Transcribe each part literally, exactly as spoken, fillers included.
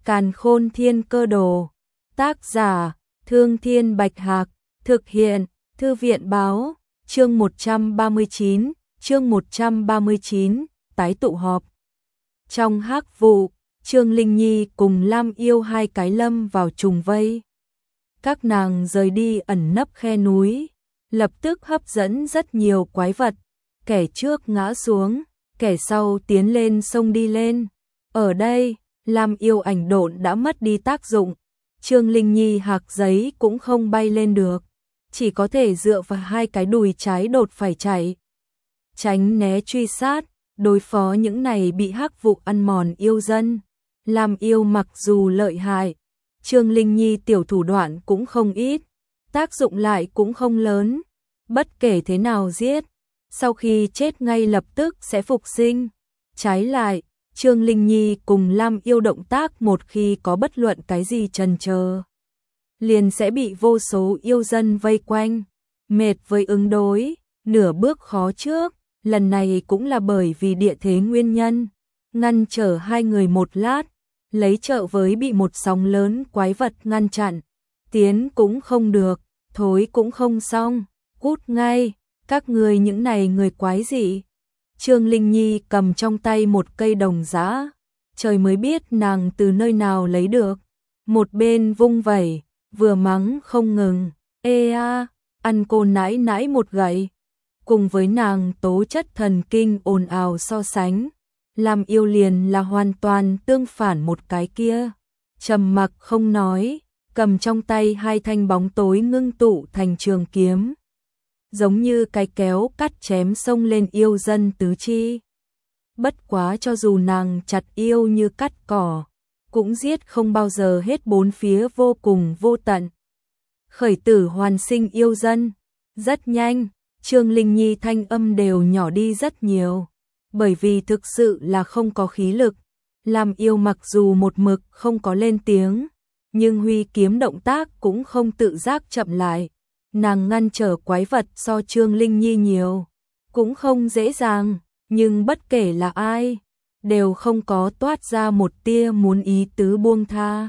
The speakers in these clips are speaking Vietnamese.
Càn Khôn Thiên Cơ Đồ. Tác giả: Thương Thiên Bạch Hạc. Thực hiện: Thư viện Báo. Chương một trăm ba mươi chín, chương một trăm ba mươi chín, tái tụ họp. Trong hắc vụ, Trương Linh Nhi cùng Lam Yêu hai cái lâm vào trùng vây. Các nàng rời đi ẩn nấp khe núi, lập tức hấp dẫn rất nhiều quái vật, kẻ trước ngã xuống, kẻ sau tiến lên sông đi lên. Ở đây, Lam Yêu ảnh độn đã mất đi tác dụng, Trương Linh Nhi hạc giấy cũng không bay lên được, chỉ có thể dựa vào hai cái đùi trái đột phải chạy. Tránh né truy sát, đối phó những này bị hắc vụ ăn mòn yêu dân. Lam Yêu mặc dù lợi hại, Trương Linh Nhi tiểu thủ đoạn cũng không ít, tác dụng lại cũng không lớn. Bất kể thế nào giết, sau khi chết ngay lập tức sẽ phục sinh. Trái lại, Trương Linh Nhi cùng Lam Yêu động tác một khi có bất luận cái gì chần chờ, liền sẽ bị vô số yêu dân vây quanh, mệt với ứng đối, nửa bước khó trước. Lần này cũng là bởi vì địa thế nguyên nhân, ngăn trở hai người một lát, lấy trợ với bị một sóng lớn quái vật ngăn chặn, tiến cũng không được, thối cũng không xong, cút ngay, các người những này người quái gì. Trương Linh Nhi cầm trong tay một cây đồng giã, trời mới biết nàng từ nơi nào lấy được, một bên vung vẩy, vừa mắng không ngừng, ê a, ăn cô nãi nãi một gậy. Cùng với nàng tố chất thần kinh ồn ào so sánh, Lam Yêu liền là hoàn toàn tương phản một cái kia. Trầm mặc không nói, cầm trong tay hai thanh bóng tối ngưng tụ thành trường kiếm, giống như cái kéo cắt chém xông lên yêu dân tứ chi. Bất quá cho dù nàng chặt yêu như cắt cỏ, cũng giết không bao giờ hết, bốn phía vô cùng vô tận. Khởi tử hoàn sinh yêu dân, rất nhanh. Trương Linh Nhi thanh âm đều nhỏ đi rất nhiều, bởi vì thực sự là không có khí lực. Lam Yêu mặc dù một mực không có lên tiếng, nhưng huy kiếm động tác cũng không tự giác chậm lại. Nàng ngăn trở quái vật so Trương Linh Nhi nhiều, cũng không dễ dàng, nhưng bất kể là ai, đều không có toát ra một tia muốn ý tứ buông tha.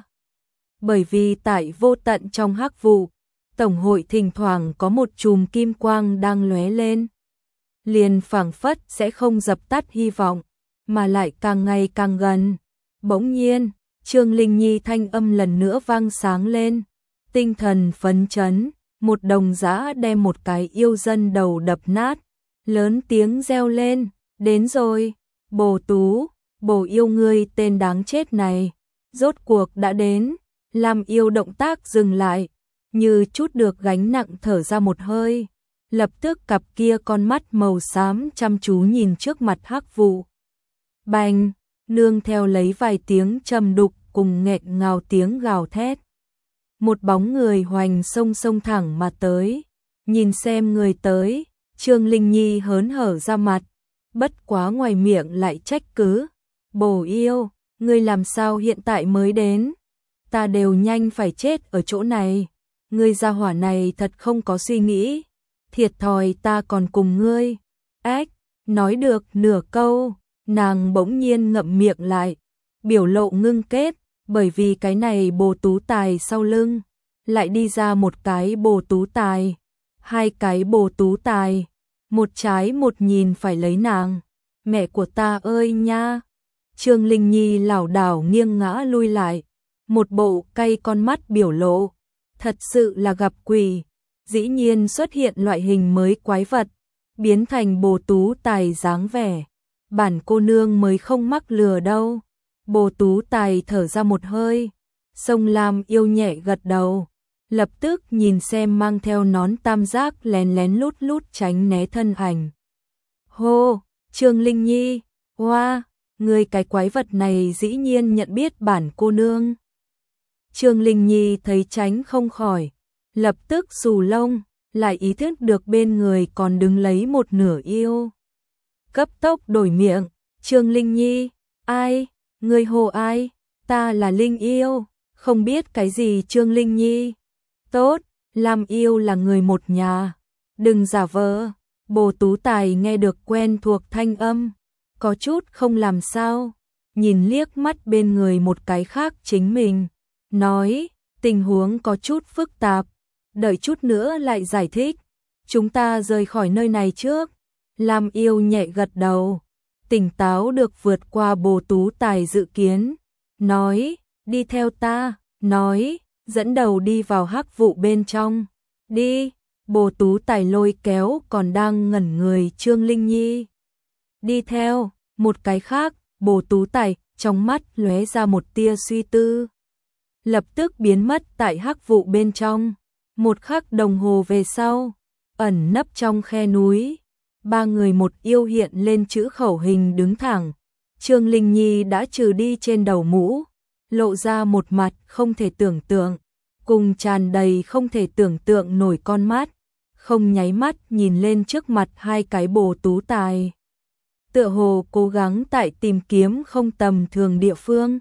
Bởi vì tại vô tận trong hắc vụ, Tổng hội thỉnh thoảng có một chùm kim quang đang lóe lên, liền phảng phất sẽ không dập tắt hy vọng, mà lại càng ngày càng gần. Bỗng nhiên, Trương Linh Nhi thanh âm lần nữa vang sáng lên, tinh thần phấn chấn, một đồng giã đem một cái yêu dân đầu đập nát, lớn tiếng reo lên, đến rồi, Bồ Tú, Bồ Yêu ngươi tên đáng chết này, rốt cuộc đã đến. Lam Yêu động tác dừng lại, như chút được gánh nặng thở ra một hơi, lập tức cặp kia con mắt màu xám chăm chú nhìn trước mặt hắc vụ. Bành, nương theo lấy vài tiếng trầm đục cùng nghẹn ngào tiếng gào thét. Một bóng người hoành sông sông thẳng mà tới, nhìn xem người tới, Trương Linh Nhi hớn hở ra mặt, bất quá ngoài miệng lại trách cứ, Bồ Yêu, ngươi làm sao hiện tại mới đến, ta đều nhanh phải chết ở chỗ này. Ngươi gia hỏa này thật không có suy nghĩ, thiệt thòi ta còn cùng ngươi. Ách, nói được nửa câu, nàng bỗng nhiên ngậm miệng lại, biểu lộ ngưng kết, bởi vì cái này Bồ Tú Tài sau lưng, lại đi ra một cái Bồ Tú Tài, hai cái Bồ Tú Tài, một trái một nhìn phải lấy nàng. Mẹ của ta ơi nha! Trương Linh Nhi lảo đảo nghiêng ngã lui lại, một bộ cay con mắt biểu lộ. Thật sự là gặp quỷ, dĩ nhiên xuất hiện loại hình mới quái vật, biến thành Bồ Tú Tài dáng vẻ. Bản cô nương mới không mắc lừa đâu. Bồ Tú Tài thở ra một hơi, Sông Lam Yêu nhẹ gật đầu, lập tức nhìn xem mang theo nón tam giác lén lén lút lút tránh né thân ảnh. Hô, Trương Linh Nhi, hoa, người cái quái vật này dĩ nhiên nhận biết bản cô nương. Trương Linh Nhi thấy tránh không khỏi, lập tức xù lông, lại ý thức được bên người còn đứng lấy một nửa yêu. Cấp tốc đổi miệng, Trương Linh Nhi, ai, ngươi hồ ai, ta là Linh Yêu, không biết cái gì Trương Linh Nhi. Tốt, Lam Yêu là người một nhà, đừng giả vờ. Bồ Tú Tài nghe được quen thuộc thanh âm, có chút không làm sao, nhìn liếc mắt bên người một cái khác chính mình, nói, tình huống có chút phức tạp, đợi chút nữa lại giải thích, chúng ta rời khỏi nơi này trước. Lam Yêu nhẹ gật đầu, tỉnh táo được vượt qua Bồ Tú Tài dự kiến, nói, đi theo ta, nói, dẫn đầu đi vào hắc vụ bên trong, đi. Bồ Tú Tài lôi kéo còn đang ngẩn người Trương Linh Nhi. Đi theo, một cái khác, Bồ Tú Tài, trong mắt lóe ra một tia suy tư. Lập tức biến mất tại hắc vụ bên trong. Một khắc đồng hồ về sau, ẩn nấp trong khe núi. Ba người một yêu hiện lên chữ khẩu hình đứng thẳng. Trương Linh Nhi đã trừ đi trên đầu mũ, lộ ra một mặt không thể tưởng tượng, cùng tràn đầy không thể tưởng tượng nổi con mắt, không nháy mắt nhìn lên trước mặt hai cái Bồ Tú Tài. Tựa hồ cố gắng tại tìm kiếm không tầm thường địa phương.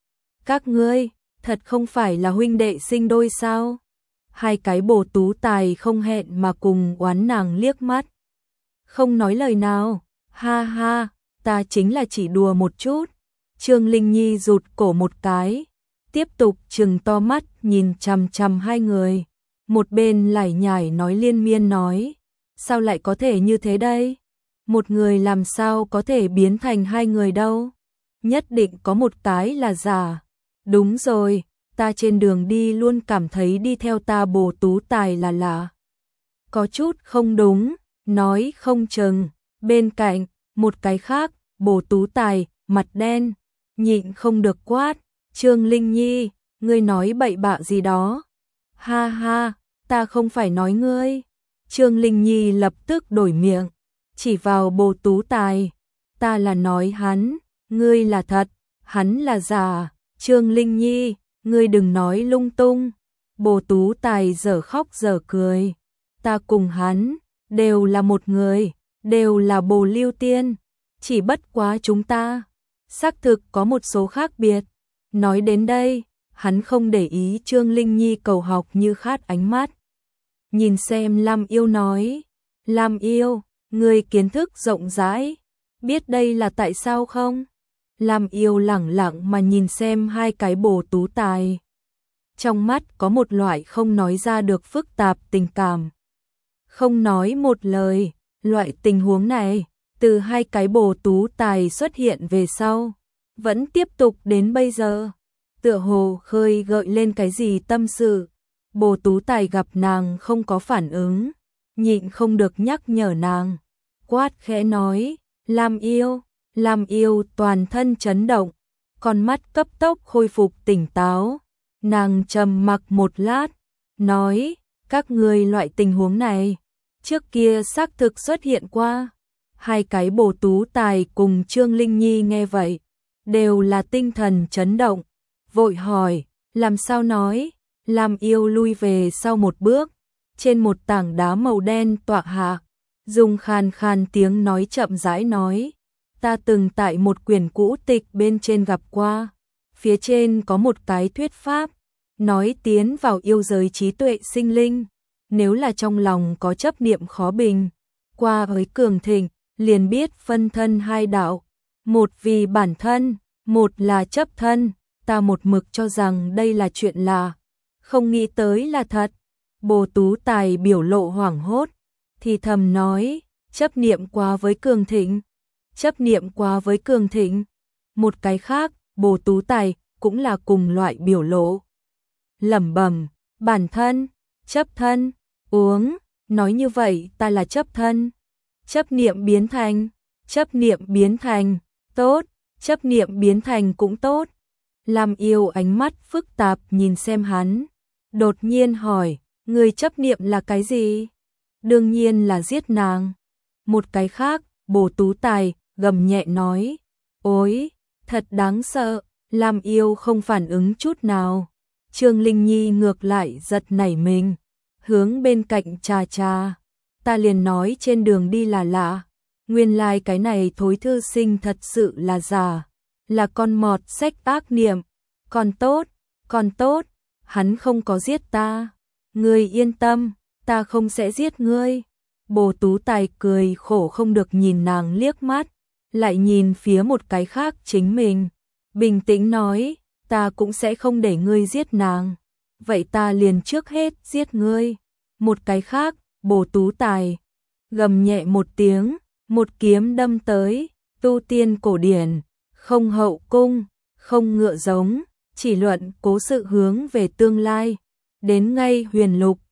Các ngươi, thật không phải là huynh đệ sinh đôi sao? Hai cái Bồ Tú Tài không hẹn mà cùng oán nàng liếc mắt. Không nói lời nào, ha ha, ta chính là chỉ đùa một chút. Trương Linh Nhi rụt cổ một cái, tiếp tục trừng to mắt nhìn chằm chằm hai người. Một bên lải nhải nói liên miên nói, sao lại có thể như thế đây? Một người làm sao có thể biến thành hai người đâu? Nhất định có một cái là giả. Đúng rồi, ta trên đường đi luôn cảm thấy đi theo ta Bồ Tú Tài là lạ. Có chút không đúng, nói không chừng. Bên cạnh, một cái khác, Bồ Tú Tài, mặt đen, nhịn không được quát. Trương Linh Nhi, ngươi nói bậy bạ gì đó? Ha ha, ta không phải nói ngươi. Trương Linh Nhi lập tức đổi miệng, chỉ vào Bồ Tú Tài. Ta là nói hắn, ngươi là thật, hắn là giả. Trương Linh Nhi, ngươi đừng nói lung tung. Bồ Tú Tài dở khóc dở cười. Ta cùng hắn, đều là một người, đều là Bồ Lưu Tiên. Chỉ bất quá chúng ta, xác thực có một số khác biệt. Nói đến đây, hắn không để ý Trương Linh Nhi cầu học như khát ánh mắt. Nhìn xem Lam Yêu nói, Lam Yêu, ngươi kiến thức rộng rãi, biết đây là tại sao không? Lam Yêu lẳng lặng mà nhìn xem hai cái Bồ Tú Tài. Trong mắt có một loại không nói ra được phức tạp tình cảm. Không nói một lời, loại tình huống này, từ hai cái Bồ Tú Tài xuất hiện về sau, vẫn tiếp tục đến bây giờ. Tựa hồ khơi gợi lên cái gì tâm sự. Bồ Tú Tài gặp nàng không có phản ứng, nhịn không được nhắc nhở nàng. Quát khẽ nói, Lam Yêu. Lam Yêu toàn thân chấn động, con mắt cấp tốc khôi phục tỉnh táo. Nàng trầm mặc một lát, nói, các ngươi loại tình huống này, trước kia xác thực xuất hiện qua. Hai cái Bồ Tú Tài cùng Trương Linh Nhi nghe vậy, đều là tinh thần chấn động, vội hỏi, làm sao nói? Lam Yêu lui về sau một bước, trên một tảng đá màu đen tọa hạ, dùng khàn khàn tiếng nói chậm rãi nói, ta từng tại một quyển cũ tịch bên trên gặp qua, phía trên có một cái thuyết pháp, nói tiến vào yêu giới trí tuệ sinh linh, nếu là trong lòng có chấp niệm khó bình, qua với cường thịnh, liền biết phân thân hai đạo, một vì bản thân, một là chấp thân. Ta một mực cho rằng đây là chuyện lạ, không nghĩ tới là thật. Bồ Tú Tài biểu lộ hoảng hốt, thì thầm nói, chấp niệm quá với cường thịnh, chấp niệm quá với cường thịnh. Một cái khác, Bồ Tú Tài cũng là cùng loại biểu lộ. Lẩm bẩm, bản thân, chấp thân, uống, nói như vậy ta là chấp thân. Chấp niệm biến thành, chấp niệm biến thành, tốt, chấp niệm biến thành cũng tốt. Lam Yêu ánh mắt phức tạp nhìn xem hắn, đột nhiên hỏi, người chấp niệm là cái gì? Đương nhiên là giết nàng. Một cái khác, Bồ Tú Tài gầm nhẹ nói, ôi, thật đáng sợ. Lam Yêu không phản ứng chút nào. Trương Linh Nhi ngược lại giật nảy mình, hướng bên cạnh trà trà. Ta liền nói trên đường đi là lạ, nguyên lai like cái này thối thư sinh thật sự là giả, là con mọt sách ác niệm. Còn tốt, còn tốt, hắn không có giết ta. Ngươi yên tâm, ta không sẽ giết ngươi. Bồ Tú Tài cười khổ không được nhìn nàng liếc mắt, lại nhìn phía một cái khác chính mình. bình tĩnh nói, ta cũng sẽ không để ngươi giết nàng. Vậy ta liền trước hết giết ngươi. Một cái khác, Bồ Tú Tài gầm nhẹ một tiếng, một kiếm đâm tới, tu tiên cổ điển, không hậu cung, không ngựa giống, chỉ luận cố sự hướng về tương lai. Đến ngay huyền lục,